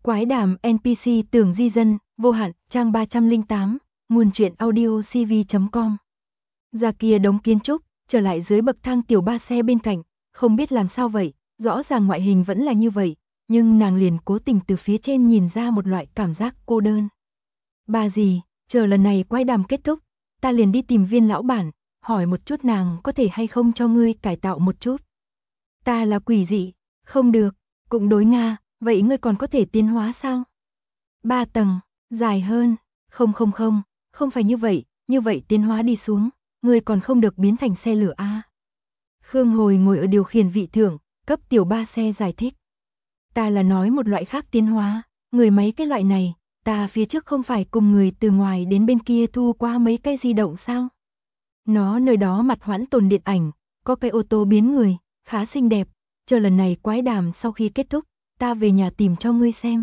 Quái đàm NPC tưởng di dân, vô hạn, trang 308, nguồn truyện audio cv.com. Ra kia đống kiến trúc, trở lại dưới bậc thang tiểu ba xe bên cạnh, không biết làm sao vậy, rõ ràng ngoại hình vẫn là như vậy, nhưng nàng liền cố tình từ phía trên nhìn ra một loại cảm giác cô đơn. Bà gì, chờ lần này quái đàm kết thúc, ta liền đi tìm Viên lão bản, hỏi một chút nàng có thể hay không cho ngươi cải tạo một chút. Ta là quỷ dị, không được, cũng đối Nga, vậy ngươi còn có thể tiến hóa sao? 3 tầng, dài hơn, không phải như vậy tiến hóa đi xuống, ngươi còn không được biến thành xe lửa a. Khương Hồi ngồi ở điều khiển vị thượng, cấp tiểu ba xe giải thích. Ta là nói một loại khác tiến hóa, người mấy cái loại này, ta phía trước không phải cùng người từ ngoài đến bên kia thu qua mấy cái di động sao? Nó nơi đó mặt hoãn tồn điện ảnh, có cái ô tô biến người, khá xinh đẹp, chờ lần này quái đàm sau khi kết thúc, ta về nhà tìm cho ngươi xem.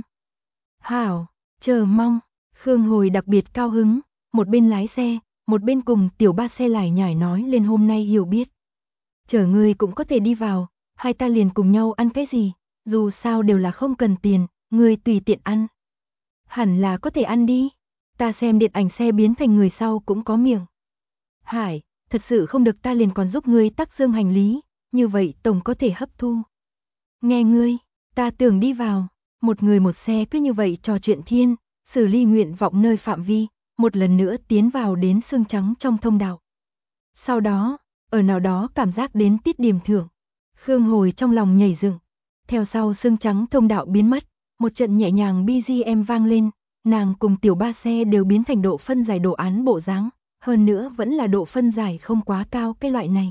Hảo, chờ mong, Khương Hồi đặc biệt cao hứng, một bên lái xe, một bên cùng tiểu ba xe lải nhải nói lên hôm nay hiểu biết. Chờ ngươi cũng có thể đi vào, hai ta liền cùng nhau ăn cái gì, dù sao đều là không cần tiền, ngươi tùy tiện ăn. Hẳn là có thể ăn đi, ta xem điện ảnh xe biến thành người sau cũng có miệng. Hải, thật sự không được ta liền còn giúp ngươi tắc dương hành lý, như vậy tổng có thể hấp thu. Nghe ngươi, ta tưởng đi vào, một người một xe cứ như vậy trò chuyện thiên, xử lý nguyện vọng nơi phạm vi, một lần nữa tiến vào đến xương trắng trong thông đạo. Sau đó, ở nào đó cảm giác đến tiết điểm thưởng, Khương Hồi trong lòng nhảy dựng. Theo sau xương trắng thông đạo biến mất, một trận nhẹ nhàng BGM vang lên, nàng cùng tiểu ba xe đều biến thành độ phân giải đồ án bộ dáng, hơn nữa vẫn là độ phân giải không quá cao cái loại này.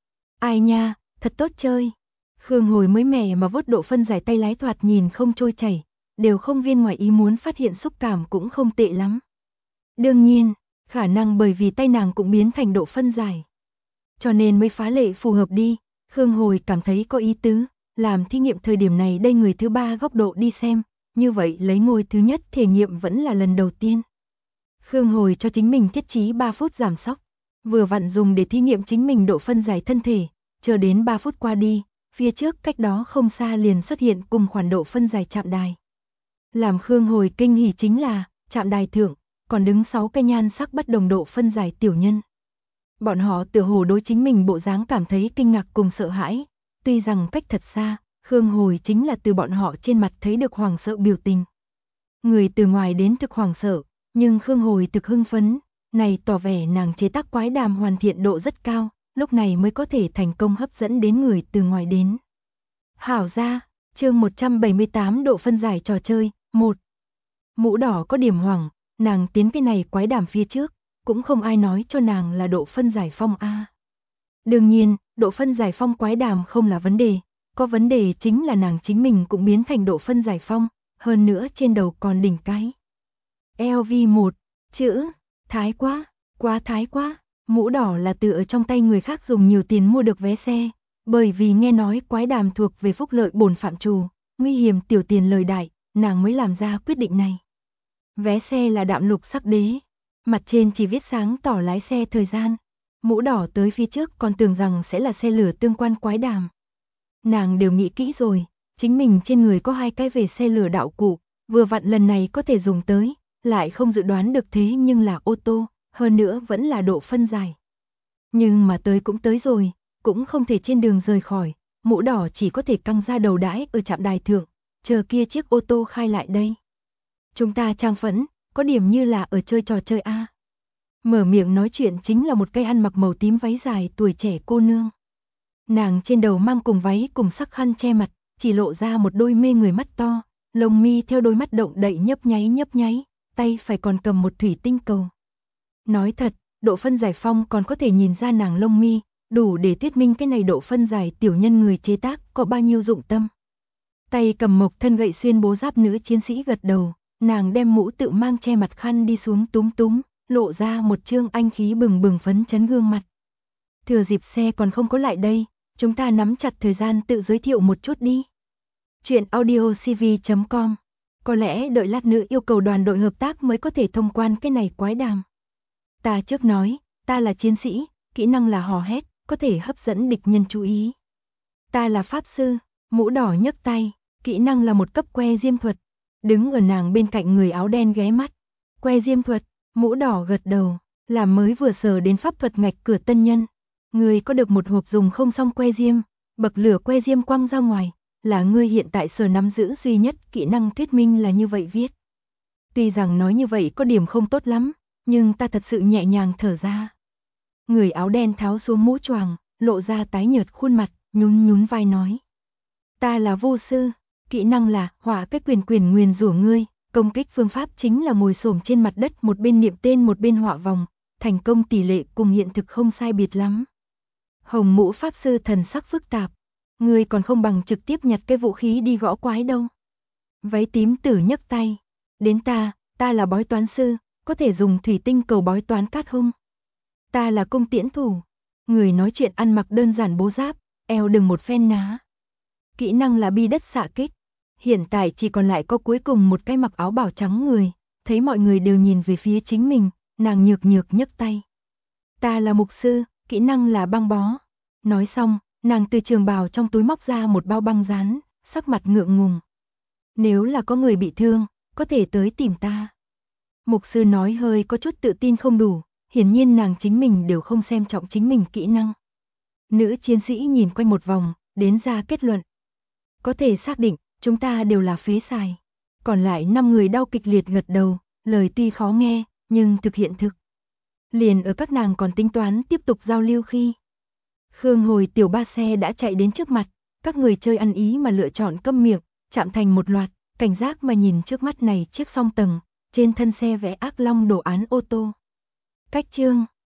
Ai nha, thật tốt chơi. Khương Hồi mới mẻ mà vớt độ phân giải tay lái thoạt nhìn không trôi chảy, đều không viên ngoài ý muốn phát hiện xúc cảm cũng không tệ lắm. Đương nhiên, khả năng bởi vì tay nàng cũng biến thành độ phân giải, cho nên mới phá lệ phù hợp đi. Khương Hồi cảm thấy có ý tứ, làm thí nghiệm thời điểm này đây người thứ ba góc độ đi xem, như vậy lấy ngôi thứ nhất thể nghiệm vẫn là lần đầu tiên. Khương Hồi cho chính mình thiết trí 3 phút giảm sóc, vừa vặn dùng để thí nghiệm chính mình độ phân giải thân thể, chờ đến 3 phút qua đi, phía trước cách đó không xa liền xuất hiện cùng khoản độ phân giải chạm đài. Làm Khương Hồi kinh hỉ chính là, chạm đài thượng, còn đứng 6 cái nhan sắc bất đồng độ phân giải tiểu nhân. Bọn họ tựa hồ đối chính mình bộ dáng cảm thấy kinh ngạc cùng sợ hãi, tuy rằng cách thật xa, Khương Hồi chính là từ bọn họ trên mặt thấy được hoảng sợ biểu tình. Người từ ngoài đến thực hoảng sợ, nhưng Khương Hồi thực hưng phấn, này tỏ vẻ nàng chế tác quái đàm hoàn thiện độ rất cao, lúc này mới có thể thành công hấp dẫn đến người từ ngoài đến. Hảo ra, chương 178 độ phân giải trò chơi, 1. Mũ đỏ có điểm hoảng, nàng tiến cái này quái đàm phía trước, cũng không ai nói cho nàng là độ phân giải phong A. Đương nhiên, độ phân giải phong quái đàm không là vấn đề, có vấn đề chính là nàng chính mình cũng biến thành độ phân giải phong, hơn nữa trên đầu còn đỉnh cái LV1, chữ, thái quá, quá thái quá, mũ đỏ là từ ở trong tay người khác dùng nhiều tiền mua được vé xe, bởi vì nghe nói quái đàm thuộc về phúc lợi bổn phạm trù, nguy hiểm tiểu tiền lời đại, nàng mới làm ra quyết định này. Vé xe là đạm lục sắc đế, mặt trên chỉ viết sáng tỏ lái xe thời gian, mũ đỏ tới phía trước còn tưởng rằng sẽ là xe lửa tương quan quái đàm. Nàng đều nghĩ kỹ rồi, chính mình trên người có 2 cái về xe lửa đạo cụ, vừa vặn lần này có thể dùng tới, lại không dự đoán được thế nhưng là ô tô, hơn nữa vẫn là độ phân giải. Nhưng mà tới cũng tới rồi, cũng không thể trên đường rời khỏi, mũ đỏ chỉ có thể căng ra đầu đãi ở trạm đài thượng, chờ kia chiếc ô tô khai lại đây. Chúng ta trang phẫn, có điểm như là ở chơi trò chơi A. Mở miệng nói chuyện chính là một cây ăn mặc màu tím váy dài tuổi trẻ cô nương. Nàng trên đầu mang cùng váy cùng sắc khăn che mặt, chỉ lộ ra một đôi mê người mắt to, lông mi theo đôi mắt động đậy nhấp nháy, tay phải còn cầm một thủy tinh cầu. Nói thật, độ phân giải phong còn có thể nhìn ra nàng lông mi, đủ để thuyết minh cái này độ phân giải tiểu nhân người chế tác có bao nhiêu dụng tâm. Tay cầm mộc thân gậy xuyên bố giáp nữ chiến sĩ gật đầu, nàng đem mũ tự mang che mặt khăn đi xuống túm, lộ ra một trương anh khí bừng bừng phấn chấn gương mặt. Thừa dịp xe còn không có lại đây, chúng ta nắm chặt thời gian tự giới thiệu một chút đi. Chuyện audio cv.com. Có lẽ đợi lát nữa yêu cầu đoàn đội hợp tác mới có thể thông quan cái này quái đàm. Ta trước nói, ta là chiến sĩ, kỹ năng là hò hét, có thể hấp dẫn địch nhân chú ý. Ta là pháp sư, mũ đỏ nhấc tay, kỹ năng là một cấp que diêm thuật. Đứng ở nàng bên cạnh người áo đen ghé mắt. Que diêm thuật, mũ đỏ gật đầu, là mới vừa sờ đến pháp thuật ngạch cửa tân nhân. Ngươi có được một hộp dùng không xong que diêm, bậc lửa que diêm quăng ra ngoài, là ngươi hiện tại sở nắm giữ duy nhất kỹ năng thuyết minh là như vậy viết. Tuy rằng nói như vậy có điểm không tốt lắm, nhưng ta thật sự nhẹ nhàng thở ra. Người áo đen tháo xuống mũ choàng, lộ ra tái nhợt khuôn mặt, nhún nhún vai nói. Ta là vô sư, kỹ năng là hỏa cái quyền nguyền rủa ngươi, công kích phương pháp chính là ngồi xổm trên mặt đất một bên niệm tên một bên họa vòng, thành công tỷ lệ cùng hiện thực không sai biệt lắm. Hồng mũ pháp sư thần sắc phức tạp, ngươi còn không bằng trực tiếp nhặt cái vũ khí đi gõ quái đâu. Váy tím tử nhấc tay, đến ta là bói toán sư, có thể dùng thủy tinh cầu bói toán cát hung. Ta là cung tiễn thủ, người nói chuyện ăn mặc đơn giản bố giáp, eo đừng một phen ná. Kỹ năng là bi đất xạ kích, hiện tại chỉ còn lại có cuối cùng một cái mặc áo bảo trắng người, thấy mọi người đều nhìn về phía chính mình, nàng nhược nhấc tay. Ta là mục sư, kỹ năng là băng bó. Nói xong, nàng từ trường bào trong túi móc ra một bao băng dán, sắc mặt ngượng ngùng. Nếu là có người bị thương, có thể tới tìm ta. Mục sư nói hơi có chút tự tin không đủ, hiển nhiên nàng chính mình đều không xem trọng chính mình kỹ năng. Nữ chiến sĩ nhìn quanh một vòng, đến ra kết luận. Có thể xác định, chúng ta đều là phế xài. Còn lại 5 người đau kịch liệt gật đầu, lời tuy khó nghe, nhưng thực hiện thực. Liền ở các nàng còn tính toán tiếp tục giao lưu khi. Khương Hồi tiểu ba xe đã chạy đến trước mặt, các người chơi ăn ý mà lựa chọn câm miệng, chạm thành một loạt, cảnh giác mà nhìn trước mắt này chiếc song tầng, trên thân xe vẽ ác long đồ án ô tô. Cách chương